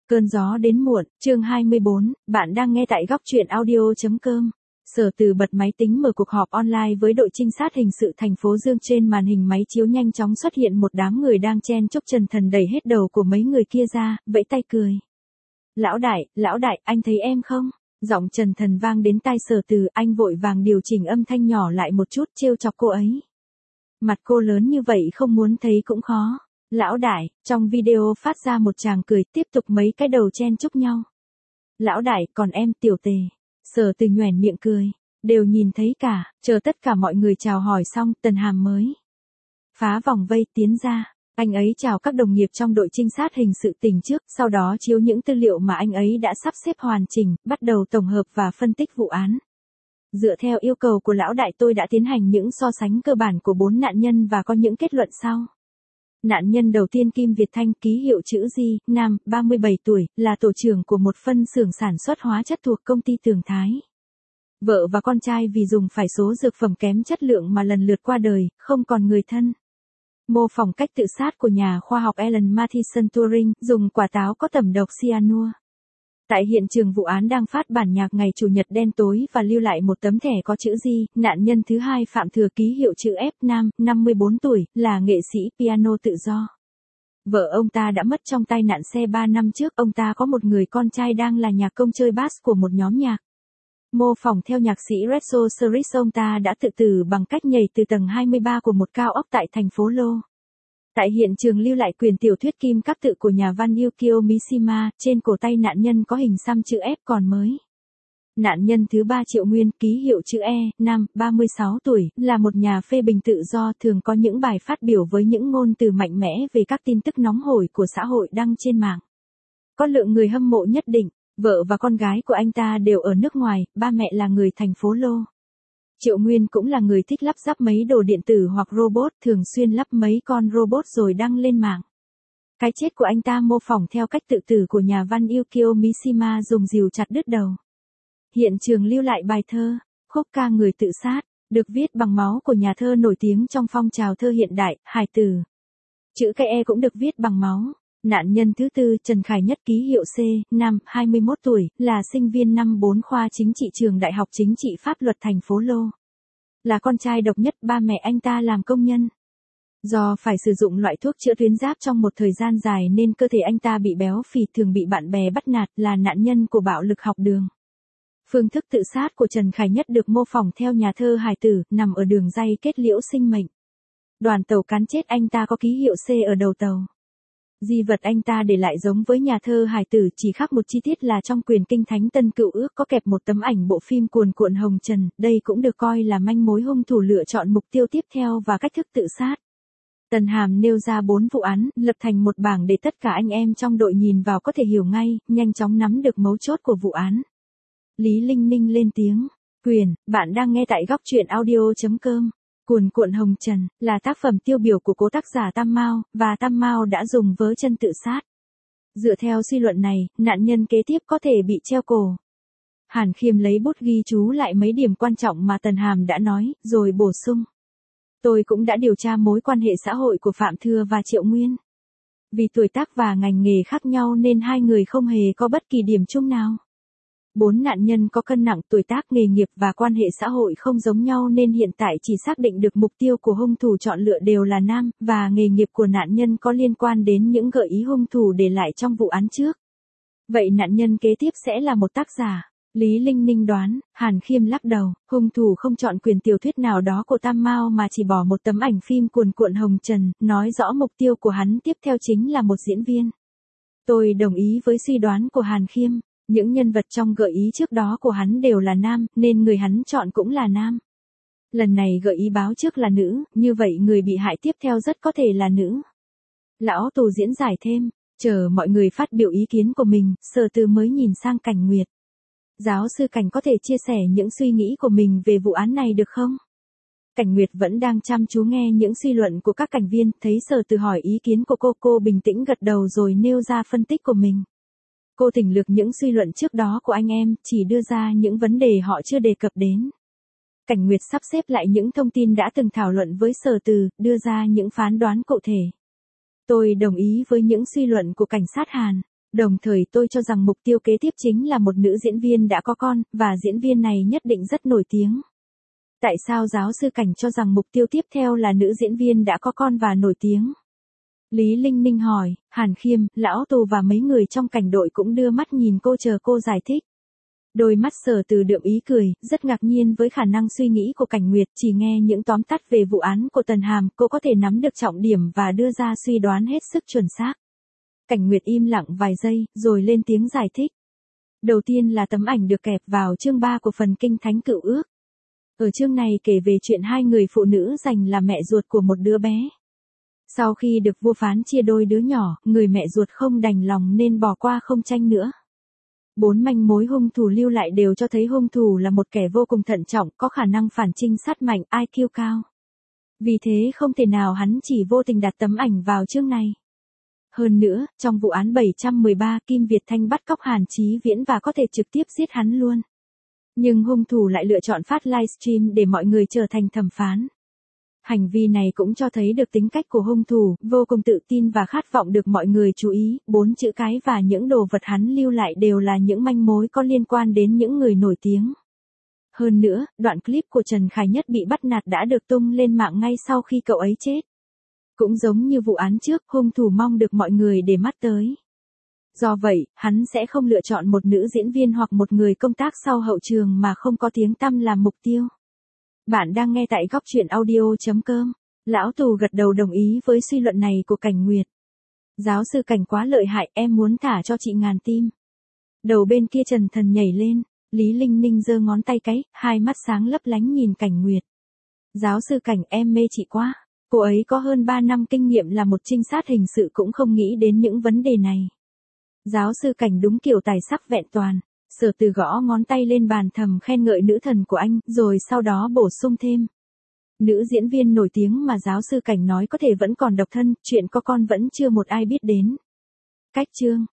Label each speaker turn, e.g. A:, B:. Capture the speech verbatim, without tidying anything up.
A: Cơn gió đến muộn, chương hai mươi bốn, bạn đang nghe tại góc truyện audio.com. Sở Từ bật máy tính mở cuộc họp online với đội trinh sát hình sự thành phố Dương. Trên màn hình máy chiếu nhanh chóng xuất hiện một đám người đang chen chúc. Trần Thần đẩy hết đầu của mấy người kia ra, vẫy tay cười. Lão đại, lão đại, anh thấy em không? Giọng Trần Thần vang đến tai Sở Từ, anh vội vàng điều chỉnh âm thanh nhỏ lại một chút, trêu chọc cô ấy. Mặt cô lớn như vậy không muốn thấy cũng khó. Lão đại, trong video phát ra một tràng cười, tiếp tục mấy cái đầu chen chúc nhau. Lão đại, còn em, Tiểu Tề. Sở Từ nhoẻn miệng cười. Đều nhìn thấy cả, chờ tất cả mọi người chào hỏi xong, Tần Hàm mới phá vòng vây tiến ra. Anh ấy chào các đồng nghiệp trong đội trinh sát hình sự tỉnh trước, sau đó chiếu những tư liệu mà anh ấy đã sắp xếp hoàn chỉnh, bắt đầu tổng hợp và phân tích vụ án. Dựa theo yêu cầu của lão đại, tôi đã tiến hành những so sánh cơ bản của bốn nạn nhân và có những kết luận sau. Nạn nhân đầu tiên Kim Việt Thanh, ký hiệu chữ G, nam, ba mươi bảy tuổi, là tổ trưởng của một phân xưởng sản xuất hóa chất thuộc công ty Tường Thái. Vợ và con trai vì dùng phải số dược phẩm kém chất lượng mà lần lượt qua đời, không còn người thân. Mô phỏng cách tự sát của nhà khoa học Alan Matheson Turing, dùng quả táo có tẩm độc cyanua. Tại hiện trường vụ án đang phát bản nhạc ngày Chủ nhật đen tối và lưu lại một tấm thẻ có chữ G. Nạn nhân thứ hai Phạm Thừa, ký hiệu chữ F, nam, năm mươi bốn tuổi, là nghệ sĩ piano tự do. Vợ ông ta đã mất trong tai nạn xe ba năm trước. Ông ta có một người con trai đang là nhạc công chơi bass của một nhóm nhạc. Mô phỏng theo nhạc sĩ Rezo Sirius, ông ta đã tự tử bằng cách nhảy từ tầng hai mươi ba của một cao ốc tại thành phố Lô. Tại hiện trường lưu lại quyển tiểu thuyết Kim Các Tự của nhà văn Yukio Mishima, trên cổ tay nạn nhân có hình xăm chữ F còn mới. Nạn nhân thứ ba Triệu Nguyên, ký hiệu chữ E, nam, ba mươi sáu tuổi, là một nhà phê bình tự do, thường có những bài phát biểu với những ngôn từ mạnh mẽ về các tin tức nóng hổi của xã hội đăng trên mạng. Có lượng người hâm mộ nhất định. Vợ và con gái của anh ta đều ở nước ngoài, ba mẹ là người thành phố Lô. Triệu Nguyên cũng là người thích lắp ráp mấy đồ điện tử hoặc robot, thường xuyên lắp mấy con robot rồi đăng lên mạng. Cái chết của anh ta mô phỏng theo cách tự tử của nhà văn Yukio Mishima, dùng rìu chặt đứt đầu. Hiện trường lưu lại bài thơ, khúc ca Người tự sát, được viết bằng máu của nhà thơ nổi tiếng trong phong trào thơ hiện đại, Hải Tử. Chữ cái E cũng được viết bằng máu. Nạn nhân thứ tư Trần Khải Nhất, ký hiệu C, nam, hai mươi mốt tuổi, là sinh viên năm bốn khoa chính trị trường Đại học Chính trị Pháp luật thành phố Lô. Là con trai độc nhất, ba mẹ anh ta làm công nhân. Do phải sử dụng loại thuốc chữa tuyến giáp trong một thời gian dài nên cơ thể anh ta bị béo phì, thường bị bạn bè bắt nạt, là nạn nhân của bạo lực học đường. Phương thức tự sát của Trần Khải Nhất được mô phỏng theo nhà thơ Hải Tử, nằm ở đường ray kết liễu sinh mệnh. Đoàn tàu cán chết anh ta có ký hiệu C ở đầu tàu. Di vật anh ta để lại giống với nhà thơ Hải Tử, chỉ khác một chi tiết là trong quyển Kinh Thánh Tân Cựu Ước có kẹp một tấm ảnh bộ phim Cuồn Cuộn Hồng Trần, đây cũng được coi là manh mối hung thủ lựa chọn mục tiêu tiếp theo và cách thức tự sát. Tần Hàm nêu ra bốn vụ án, lập thành một bảng để tất cả anh em trong đội nhìn vào có thể hiểu ngay, nhanh chóng nắm được mấu chốt của vụ án. Lý Linh Ninh lên tiếng. Quyền, bạn đang nghe tại góc truyện audio.com. Cuồn Cuộn Hồng Trần là tác phẩm tiêu biểu của cố tác giả Tam Mao, và Tam Mao đã dùng vớ chân tự sát. Dựa theo suy luận này, nạn nhân kế tiếp có thể bị treo cổ. Hàn Khiêm lấy bút ghi chú lại mấy điểm quan trọng mà Tần Hàm đã nói, rồi bổ sung. Tôi cũng đã điều tra mối quan hệ xã hội của Phạm Thừa và Triệu Nguyên. Vì tuổi tác và ngành nghề khác nhau nên hai người không hề có bất kỳ điểm chung nào. Bốn nạn nhân có cân nặng, tuổi tác, nghề nghiệp và quan hệ xã hội không giống nhau nên hiện tại chỉ xác định được mục tiêu của hung thủ chọn lựa đều là nam, và nghề nghiệp của nạn nhân có liên quan đến những gợi ý hung thủ để lại trong vụ án trước. Vậy nạn nhân kế tiếp sẽ là một tác giả. Lý Linh Ninh đoán. Hàn Khiêm lắc đầu, hung thủ không chọn quyển tiểu thuyết nào đó của Tam Mao mà chỉ bỏ một tấm ảnh phim Cuồn Cuộn Hồng Trần, nói rõ mục tiêu của hắn tiếp theo chính là một diễn viên. Tôi đồng ý với suy đoán của Hàn Khiêm. Những nhân vật trong gợi ý trước đó của hắn đều là nam, nên người hắn chọn cũng là nam. Lần này gợi ý báo trước là nữ, như vậy người bị hại tiếp theo rất có thể là nữ. Lão Tù diễn giải thêm, chờ mọi người phát biểu ý kiến của mình, Sở Từ mới nhìn sang Cảnh Nguyệt. Giáo sư Cảnh có thể chia sẻ những suy nghĩ của mình về vụ án này được không? Cảnh Nguyệt vẫn đang chăm chú nghe những suy luận của các cảnh viên, thấy Sở Từ hỏi ý kiến của cô, cô bình tĩnh gật đầu rồi nêu ra phân tích của mình. Cô tỉnh lược những suy luận trước đó của anh em, chỉ đưa ra những vấn đề họ chưa đề cập đến. Cảnh Nguyệt sắp xếp lại những thông tin đã từng thảo luận với Sở Từ, đưa ra những phán đoán cụ thể. Tôi đồng ý với những suy luận của cảnh sát Hàn. Đồng thời tôi cho rằng mục tiêu kế tiếp chính là một nữ diễn viên đã có con, và diễn viên này nhất định rất nổi tiếng. Tại sao giáo sư Cảnh cho rằng mục tiêu tiếp theo là nữ diễn viên đã có con và nổi tiếng? Lý Linh Ninh hỏi. Hàn Khiêm, Lão Tù và mấy người trong cảnh đội cũng đưa mắt nhìn cô chờ cô giải thích. Đôi mắt Sở Từ đượm ý cười, rất ngạc nhiên với khả năng suy nghĩ của Cảnh Nguyệt, chỉ nghe những tóm tắt về vụ án của Tần Hàm, cô có thể nắm được trọng điểm và đưa ra suy đoán hết sức chuẩn xác. Cảnh Nguyệt im lặng vài giây, rồi lên tiếng giải thích. Đầu tiên là tấm ảnh được kẹp vào chương ba của phần Kinh Thánh Cựu Ước. Ở chương này kể về chuyện hai người phụ nữ giành là mẹ ruột của một đứa bé. Sau khi được vua phán chia đôi đứa nhỏ, người mẹ ruột không đành lòng nên bỏ qua không tranh nữa. Bốn manh mối hung thủ lưu lại đều cho thấy hung thủ là một kẻ vô cùng thận trọng, có khả năng phản trinh sát mạnh, i kiu cao. Vì thế không thể nào hắn chỉ vô tình đặt tấm ảnh vào chương này. Hơn nữa, trong vụ án bảy trăm mười ba, Kim Việt Thanh bắt cóc Hàn Chí Viễn và có thể trực tiếp giết hắn luôn. Nhưng hung thủ lại lựa chọn phát livestream để mọi người trở thành thẩm phán. Hành vi này cũng cho thấy được tính cách của hung thủ, vô cùng tự tin và khát vọng được mọi người chú ý. Bốn chữ cái và những đồ vật hắn lưu lại đều là những manh mối có liên quan đến những người nổi tiếng. Hơn nữa, đoạn clip của Trần Khải Nhất bị bắt nạt đã được tung lên mạng ngay sau khi cậu ấy chết. Cũng giống như vụ án trước, hung thủ mong được mọi người để mắt tới. Do vậy, hắn sẽ không lựa chọn một nữ diễn viên hoặc một người công tác sau hậu trường mà không có tiếng tăm làm mục tiêu. Bạn đang nghe tại góc truyện audio chấm com. Lão Tù gật đầu đồng ý với suy luận này của Cảnh Nguyệt. Giáo sư Cảnh quá lợi hại, em muốn thả cho chị ngàn tim. Đầu bên kia Trần Thần nhảy lên, Lý Linh Ninh giơ ngón tay cái, hai mắt sáng lấp lánh nhìn Cảnh Nguyệt. Giáo sư Cảnh, em mê chị quá. Cô ấy có hơn ba năm kinh nghiệm là một trinh sát hình sự cũng không nghĩ đến những vấn đề này. Giáo sư Cảnh đúng kiểu tài sắc vẹn toàn. Sở Từ gõ ngón tay lên bàn thầm khen ngợi nữ thần của anh, rồi sau đó bổ sung thêm. Nữ diễn viên nổi tiếng mà giáo sư Cảnh nói có thể vẫn còn độc thân, chuyện có con vẫn chưa một ai biết đến. Cách chương